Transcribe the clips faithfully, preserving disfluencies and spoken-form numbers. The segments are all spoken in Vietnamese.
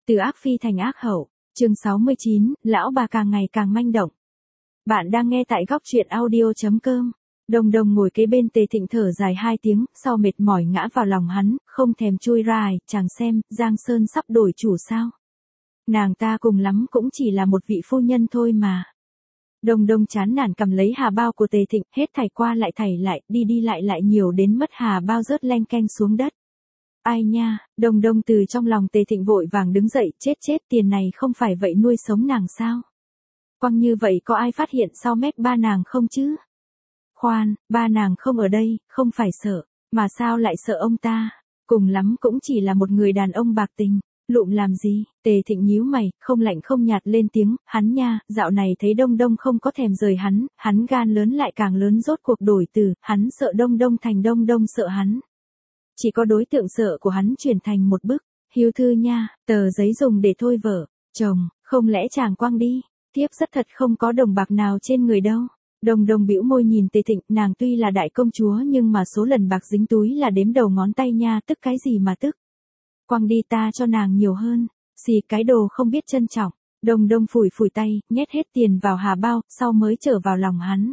Từ ác phi thành ác hậu, chương sáu mươi chín, lão bà càng ngày càng manh động. Bạn đang nghe tại góc truyện audio.com. Đồng đồng ngồi kế bên Tề Thịnh thở dài hai tiếng, sau mệt mỏi ngã vào lòng hắn, không thèm chui ra, chàng xem, Giang Sơn sắp đổi chủ sao. Nàng ta cùng lắm cũng chỉ là một vị phu nhân thôi mà. Đồng đồng chán nản cầm lấy hà bao của Tề Thịnh, hết thảy qua lại thảy lại, đi đi lại lại nhiều đến mất hà bao rớt leng keng xuống đất. Ai nha, đồng đồng từ trong lòng Tề Thịnh vội vàng đứng dậy, chết chết, tiền này không phải vậy nuôi sống nàng sao? Quăng như vậy có ai phát hiện sau mép ba nàng không chứ? Khoan, ba nàng không ở đây, không phải sợ, mà sao lại sợ ông ta? Cùng lắm cũng chỉ là một người đàn ông bạc tình, lụm làm gì? Tề Thịnh nhíu mày, không lạnh không nhạt lên tiếng, hắn nha, dạo này thấy Đông Đông không có thèm rời hắn, hắn gan lớn lại càng lớn, rốt cuộc đổi từ, hắn sợ Đông Đông thành Đông Đông sợ hắn. Chỉ có đối tượng sợ của hắn chuyển thành một bức, hiếu thư nha, tờ giấy dùng để thôi vợ, chồng, không lẽ chàng quăng đi, tiếp rất thật không có đồng bạc nào trên người đâu. Đồng đồng bĩu môi nhìn Tề Thịnh, nàng tuy là đại công chúa nhưng mà số lần bạc dính túi là đếm đầu ngón tay nha, tức cái gì mà tức. Quăng đi, ta cho nàng nhiều hơn, xì cái đồ không biết trân trọng. Đồng đồng phủi phủi tay, nhét hết tiền vào hà bao, sau mới trở vào lòng hắn.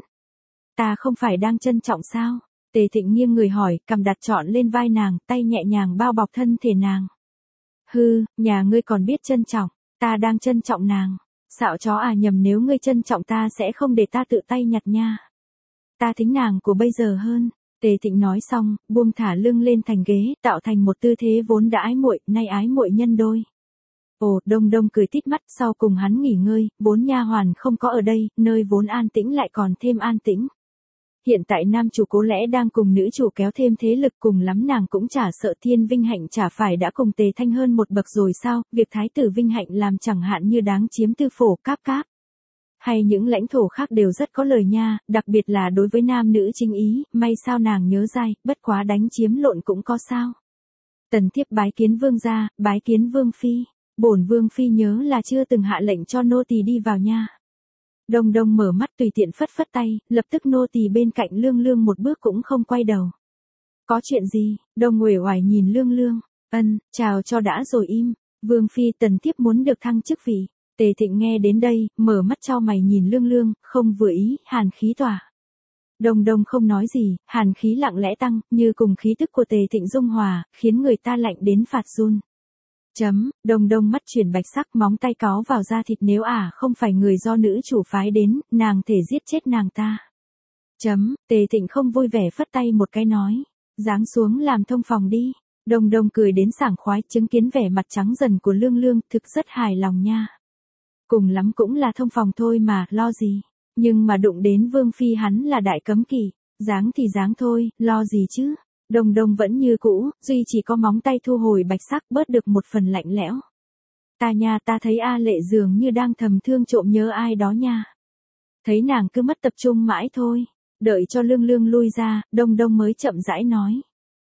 Ta không phải đang trân trọng sao? Tề Thịnh nghiêng người hỏi, cầm đặt trọn lên vai nàng, tay nhẹ nhàng bao bọc thân thể nàng. Hư, nhà ngươi còn biết trân trọng, ta đang trân trọng nàng. Xạo chó à, nhầm, nếu ngươi trân trọng ta sẽ không để ta tự tay nhặt nha. Ta thính nàng của bây giờ hơn. Tề Thịnh nói xong, buông thả lưng lên thành ghế, tạo thành một tư thế vốn đã ái muội, nay ái muội nhân đôi. Ồ, Đông Đông cười tít mắt, sau cùng hắn nghỉ ngơi, bốn nha hoàn không có ở đây, nơi vốn an tĩnh lại còn thêm an tĩnh. Hiện tại nam chủ có lẽ đang cùng nữ chủ kéo thêm thế lực, cùng lắm nàng cũng chả sợ Thiên Vinh Hạnh chả phải đã cùng Tề Thanh hơn một bậc rồi sao, việc thái tử Vinh Hạnh làm chẳng hạn như đáng chiếm tư phổ cáp cáp. Hay những lãnh thổ khác đều rất có lời nha, đặc biệt là đối với nam nữ chính ý, may sao nàng nhớ dai, bất quá đánh chiếm lộn cũng có sao. Tần thiếp bái kiến vương gia, bái kiến vương phi, bổn vương phi nhớ là chưa từng hạ lệnh cho nô tỳ đi vào nha. Đông Đông mở mắt tùy tiện phất phất tay, lập tức nô tỳ bên cạnh Lương Lương một bước cũng không quay đầu. Có chuyện gì? Đông uể oải nhìn Lương Lương, ân, chào cho đã rồi im, vương phi tần thiếp muốn được thăng chức vị. Tề Thịnh nghe đến đây, mở mắt chau mày nhìn Lương Lương, không vừa ý, hàn khí tỏa. Đông Đông không nói gì, hàn khí lặng lẽ tăng, như cùng khí tức của Tề Thịnh dung hòa, khiến người ta lạnh đến phạt run. Chấm, Đông Đông mắt chuyển bạch sắc, móng tay có vào da thịt, nếu ả à không phải người do nữ chủ phái đến, nàng thể giết chết nàng ta. Chấm, Tề Thịnh không vui vẻ phất tay một cái nói, giáng xuống làm thông phòng đi. Đông Đông cười đến sảng khoái, chứng kiến vẻ mặt trắng dần của Lương Lương, thực rất hài lòng nha. Cùng lắm cũng là thông phòng thôi mà, lo gì. Nhưng mà đụng đến vương phi hắn là đại cấm kỵ, dáng thì dáng thôi, lo gì chứ. Đông Đông vẫn như cũ, duy chỉ có móng tay thu hồi bạch sắc, bớt được một phần lạnh lẽo. Ta nha, ta thấy A Lệ dường như đang thầm thương trộm nhớ ai đó nha. Thấy nàng cứ mất tập trung mãi thôi. Đợi cho Lương Lương lui ra, Đông Đông mới chậm rãi nói.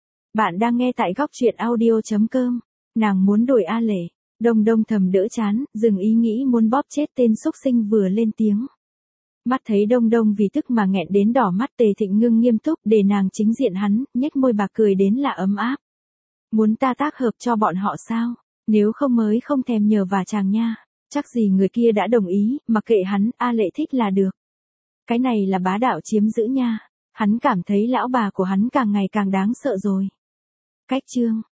Bạn đang nghe tại góc truyện audio.com. Nàng muốn đuổi A Lệ. Đông Đông thầm đỡ chán, dừng ý nghĩ muốn bóp chết tên xúc sinh vừa lên tiếng. Mắt thấy Đông Đông vì tức mà nghẹn đến đỏ mắt, Tề Thịnh ngưng nghiêm túc để nàng chính diện hắn, nhếch môi bạc cười đến là ấm áp. Muốn ta tác hợp cho bọn họ sao? Nếu không mới không thèm nhờ vả chàng nha. Chắc gì người kia đã đồng ý, mặc kệ hắn, A Lệ thích là được. Cái này là bá đạo chiếm giữ nha. Hắn cảm thấy lão bà của hắn càng ngày càng đáng sợ rồi. Cách chương.